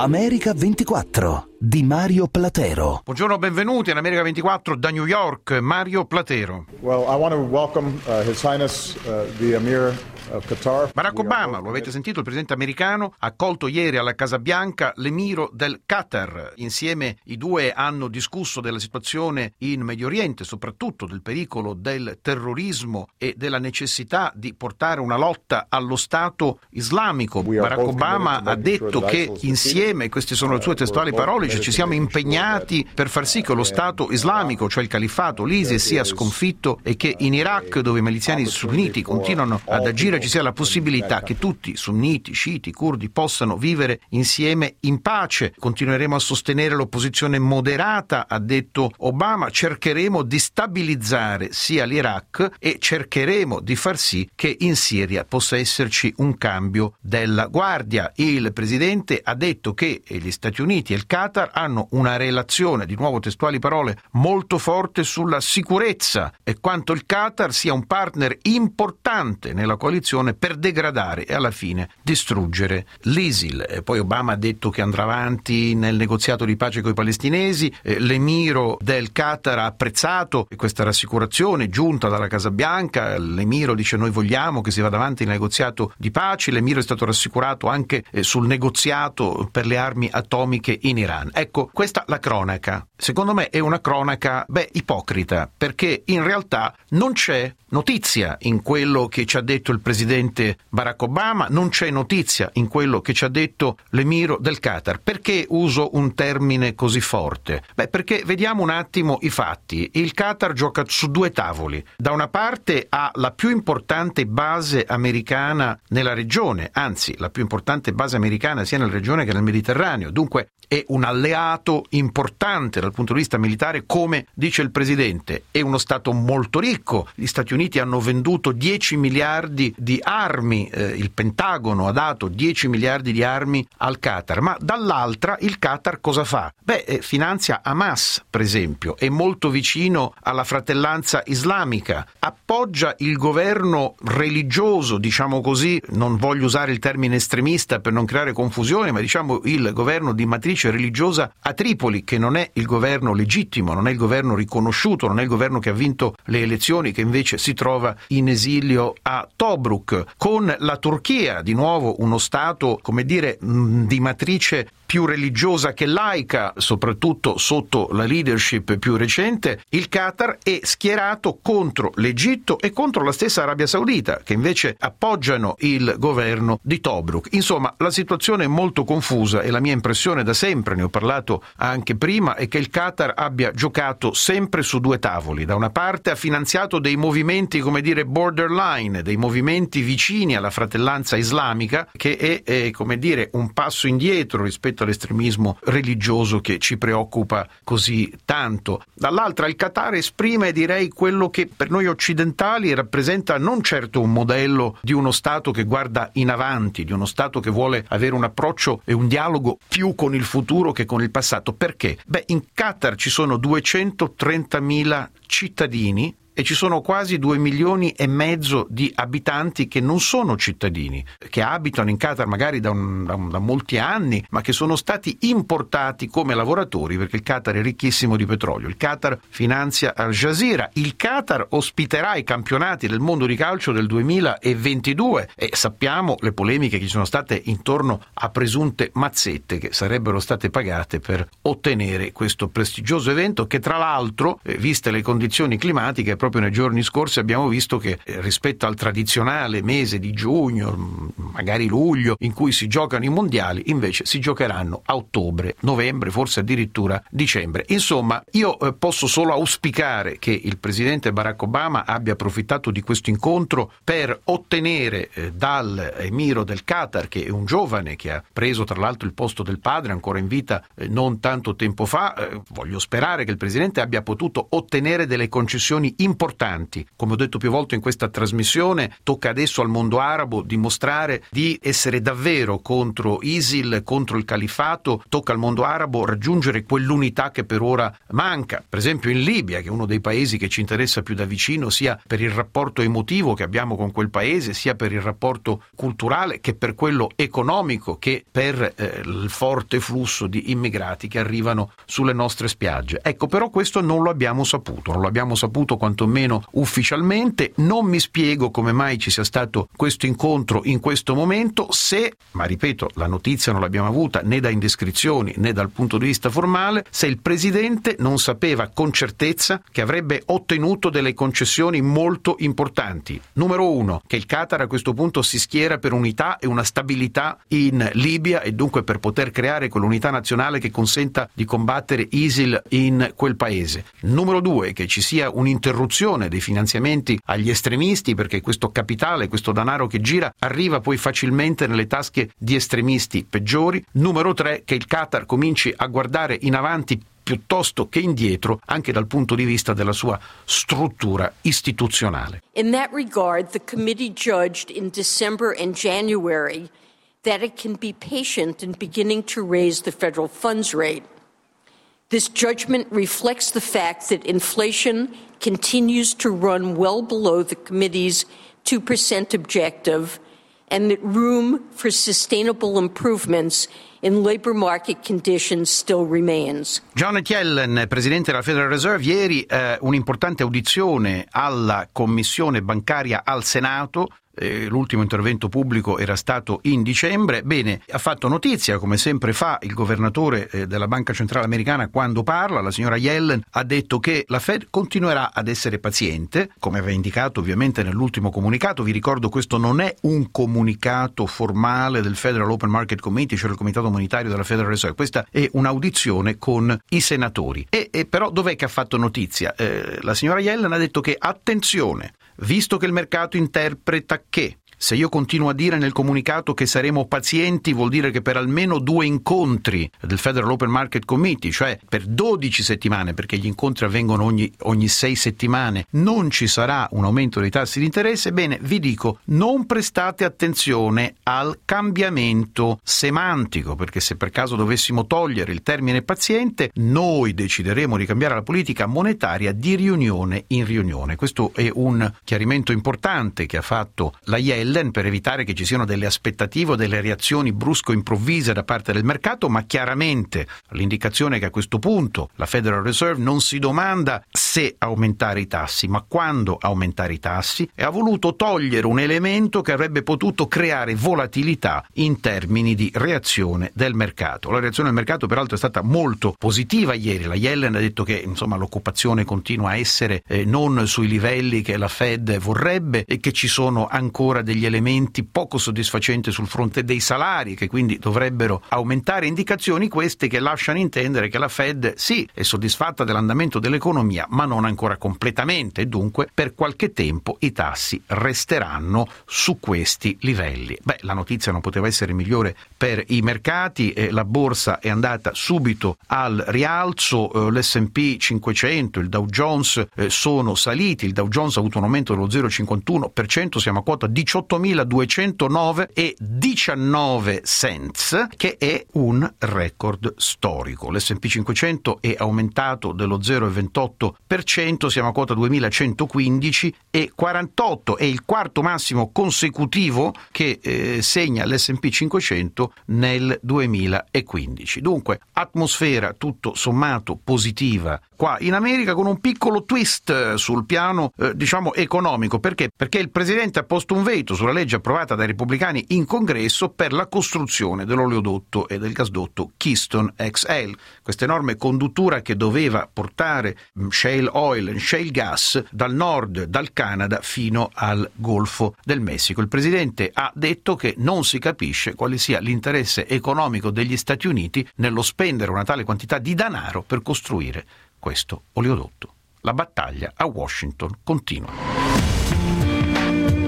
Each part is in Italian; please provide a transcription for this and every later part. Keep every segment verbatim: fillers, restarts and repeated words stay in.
America ventiquattro di Mario Platero. Buongiorno, benvenuti in America ventiquattro da New York, Mario Platero. Well, I want to welcome uh, His Highness uh, the Emir of Qatar. Barack Obama, lo avete sentito, il presidente americano, ha accolto ieri alla Casa Bianca l'emiro del Qatar. Insieme i due hanno discusso della situazione in Medio Oriente, soprattutto del pericolo del terrorismo e della necessità di portare una lotta allo Stato islamico. Barack Obama ha detto che insieme, queste sono le sue testuali parole, ci siamo impegnati per far sì che lo Stato islamico, cioè il califfato, l'ISIS, sia sconfitto e che in Iraq, dove i miliziani sunniti continuano ad agire, ci sia la possibilità che tutti, sunniti, sciiti, curdi, possano vivere insieme in pace. Continueremo a sostenere l'opposizione moderata, ha detto Obama, cercheremo di stabilizzare sia l'Iraq e cercheremo di far sì che in Siria possa esserci un cambio della guardia. Il presidente ha detto che gli Stati Uniti e il Qatar hanno una relazione, di nuovo testuali parole, molto forte sulla sicurezza e quanto il Qatar sia un partner importante nella coalizione per degradare e alla fine distruggere l'ISIL. E poi Obama ha detto che andrà avanti nel negoziato di pace con i palestinesi. L'emiro del Qatar ha apprezzato questa rassicurazione giunta dalla Casa Bianca. L'emiro dice: noi vogliamo che si vada avanti nel negoziato di pace. L'emiro è stato rassicurato anche sul negoziato per le armi atomiche in Iran. Ecco, questa la cronaca. Secondo me è una cronaca, beh, ipocrita, perché in realtà non c'è notizia in quello che ci ha detto il presidente Barack Obama, non c'è notizia in quello che ci ha detto l'emiro del Qatar. Perché uso un termine così forte? Beh, perché vediamo un attimo i fatti. Il Qatar gioca su due tavoli. Da una parte ha la più importante base americana nella regione, anzi la più importante base americana sia nella regione che nel Mediterraneo, dunque è un alleato importante dal punto di vista militare, come dice il presidente. È uno Stato molto ricco. Gli Stati Uniti hanno venduto dieci miliardi di armi, eh, il Pentagono ha dato dieci miliardi di armi al Qatar, ma dall'altra il Qatar cosa fa? Beh, eh, finanzia Hamas, per esempio, è molto vicino alla fratellanza islamica, appoggia il governo religioso, diciamo così, non voglio usare il termine estremista per non creare confusione, ma diciamo il governo di matrice religiosa a Tripoli, che non è il governo legittimo, non è il governo riconosciuto, non è il governo che ha vinto le elezioni, che invece si trova in esilio a Tobruk, con la Turchia, di nuovo uno Stato, come dire, di matrice più religiosa che laica, soprattutto sotto la leadership più recente. Il Qatar è schierato contro l'Egitto e contro la stessa Arabia Saudita, che invece appoggiano il governo di Tobruk. Insomma, la situazione è molto confusa e la mia impressione da sempre, ne ho parlato anche prima, è che il Qatar abbia giocato sempre su due tavoli. Da una parte ha finanziato dei movimenti, come dire, borderline, dei movimenti vicini alla fratellanza islamica, che è, è come dire, un passo indietro rispetto all'estremismo religioso che ci preoccupa così tanto. Dall'altra il Qatar esprime, direi, quello che per noi occidentali rappresenta non certo un modello di uno Stato che guarda in avanti, di uno Stato che vuole avere un approccio e un dialogo più con il futuro che con il passato. Perché? Beh, in Qatar ci sono duecentotrentamila cittadini e ci sono quasi due milioni e mezzo di abitanti che non sono cittadini, che abitano in Qatar magari da, un, da, un, da molti anni, ma che sono stati importati come lavoratori, perché il Qatar è ricchissimo di petrolio. Il Qatar finanzia Al Jazeera, il Qatar ospiterà i campionati del mondo di calcio del duemilaventidue e sappiamo le polemiche che ci sono state intorno a presunte mazzette che sarebbero state pagate per ottenere questo prestigioso evento, che tra l'altro, eh, viste le condizioni climatiche, proprio nei giorni scorsi abbiamo visto che eh, rispetto al tradizionale mese di giugno, magari luglio, in cui si giocano i mondiali, invece si giocheranno a ottobre, novembre, forse addirittura dicembre. Insomma, io eh, posso solo auspicare che il presidente Barack Obama abbia approfittato di questo incontro per ottenere eh, dal emiro del Qatar, che è un giovane che ha preso tra l'altro il posto del padre, ancora in vita eh, non tanto tempo fa, eh, voglio sperare che il presidente abbia potuto ottenere delle concessioni importanti importanti. Come ho detto più volte in questa trasmissione, tocca adesso al mondo arabo dimostrare di essere davvero contro ISIL, contro il califfato. Tocca al mondo arabo raggiungere quell'unità che per ora manca. Per esempio in Libia, che è uno dei paesi che ci interessa più da vicino, sia per il rapporto emotivo che abbiamo con quel paese, sia per il rapporto culturale che per quello economico, che per eh, il forte flusso di immigrati che arrivano sulle nostre spiagge. Ecco, però questo non lo abbiamo saputo, non lo abbiamo saputo quantomeno ufficialmente. Non mi spiego come mai ci sia stato questo incontro in questo momento, se, ma ripeto, la notizia non l'abbiamo avuta né da indiscrezioni né dal punto di vista formale, se il Presidente non sapeva con certezza che avrebbe ottenuto delle concessioni molto importanti. Numero uno, che il Qatar a questo punto si schiera per unità e una stabilità in Libia e dunque per poter creare quell'unità nazionale che consenta di combattere ISIL in quel paese. Numero due, che ci sia un'interruzione dei finanziamenti agli estremisti, perché questo capitale, questo denaro che gira, arriva poi facilmente nelle tasche di estremisti peggiori. Numero tre, che il Qatar cominci a guardare in avanti piuttosto che indietro, anche dal punto di vista della sua struttura istituzionale. In that regard, the committee judged in December and January that it can be patient in beginning to raise the federal funds rate. This judgment reflects the fact that inflation continues to run well below the committee's two percent objective and that room for sustainable improvements in labor market conditions still remains. Janet Yellen, presidente della Federal Reserve, ieri eh, un'importante audizione alla Commissione bancaria al Senato. Eh, l'ultimo intervento pubblico era stato in dicembre. Bene, ha fatto notizia, come sempre fa il governatore eh, della Banca Centrale Americana quando parla. La signora Yellen ha detto che la Fed continuerà ad essere paziente, come aveva indicato ovviamente nell'ultimo comunicato. Vi ricordo, questo non è un comunicato formale del Federal Open Market Committee, cioè il comitato monetario della Federal Reserve. Questa è un'audizione con i senatori. E, e però dov'è che ha fatto notizia? Eh, la signora Yellen ha detto che, attenzione, visto che il mercato interpreta che se io continuo a dire nel comunicato che saremo pazienti, vuol dire che per almeno due incontri del Federal Open Market Committee, cioè per dodici settimane, perché gli incontri avvengono ogni, ogni sei settimane, non ci sarà un aumento dei tassi di interesse. Bene, vi dico, non prestate attenzione al cambiamento semantico, perché se per caso dovessimo togliere il termine paziente, noi decideremo di cambiare la politica monetaria di riunione in riunione. Questo è un chiarimento importante che ha fatto la Yellen, per evitare che ci siano delle aspettative o delle reazioni brusco-improvvise da parte del mercato, ma chiaramente l'indicazione è che a questo punto la Federal Reserve non si domanda se aumentare i tassi, ma quando aumentare i tassi, e ha voluto togliere un elemento che avrebbe potuto creare volatilità in termini di reazione del mercato. La reazione del mercato peraltro è stata molto positiva ieri. La Yellen ha detto che insomma l'occupazione continua a essere eh, non sui livelli che la Fed vorrebbe e che ci sono ancora degli elementi poco soddisfacenti sul fronte dei salari, che quindi dovrebbero aumentare. Indicazioni queste che lasciano intendere che la Fed sì è soddisfatta dell'andamento dell'economia, ma non ancora completamente, e dunque per qualche tempo i tassi resteranno su questi livelli. Beh, la notizia non poteva essere migliore per i mercati. Eh, la borsa è andata subito al rialzo, eh, l'S and P cinquecento, il Dow Jones eh, sono saliti. Il Dow Jones ha avuto un aumento dello zero virgola cinquantuno per cento, siamo a quota diciottomiladuecentonove e diciannove cents, che è un record storico. L'S and P cinquecento è aumentato dello zero virgola ventotto per cento, siamo a quota duemilacentoquindici e quarantotto, è il quarto massimo consecutivo che eh, segna l'S and P cinquecento nel duemilaquindici. Dunque, atmosfera tutto sommato positiva qua in America, con un piccolo twist sul piano eh, diciamo economico. Perché? Perché il Presidente ha posto un veto sulla legge approvata dai repubblicani in Congresso per la costruzione dell'oleodotto e del gasdotto Keystone X L, questa enorme conduttura che doveva portare shale oil e shale gas dal nord, dal Canada, fino al Golfo del Messico. Il Presidente ha detto che non si capisce quale sia l'interesse economico degli Stati Uniti nello spendere una tale quantità di denaro per costruire questo oleodotto. La battaglia a Washington continua.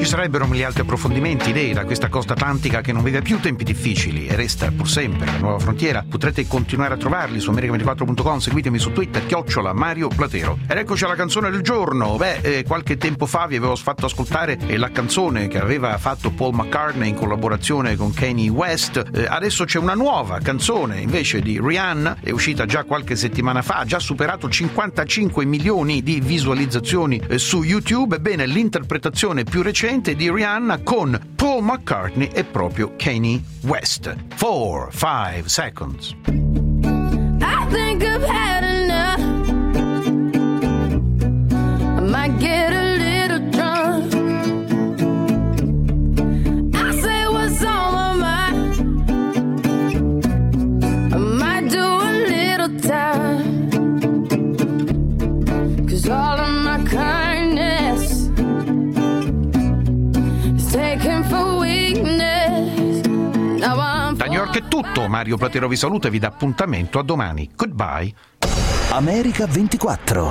Ci sarebbero mille altri approfondimenti, idee da questa costa atlantica che non vede più tempi difficili e resta pur sempre la nuova frontiera. Potrete continuare a trovarli su america ventiquattro punto com, seguitemi su Twitter, chiocciola Mario Platero. Ed eccoci alla canzone del giorno. Beh, eh, qualche tempo fa vi avevo fatto ascoltare eh, la canzone che aveva fatto Paul McCartney in collaborazione con Kanye West. Eh, adesso c'è una nuova canzone invece di Rihanna, è uscita già qualche settimana fa, ha già superato cinquantacinque milioni di visualizzazioni eh, su YouTube. Ebbene, l'interpretazione più recente di Rihanna con Paul McCartney è proprio Kanye West. Four, five seconds. I think I've had enough. I might get a little drunk. I say what's on my mind. I might do a little time. 'Cause all of my kindness is taken for weakness. Now I'm Da New York è tutto, Mario Platero vi saluta e vi dà appuntamento a domani. Goodbye. America ventiquattro.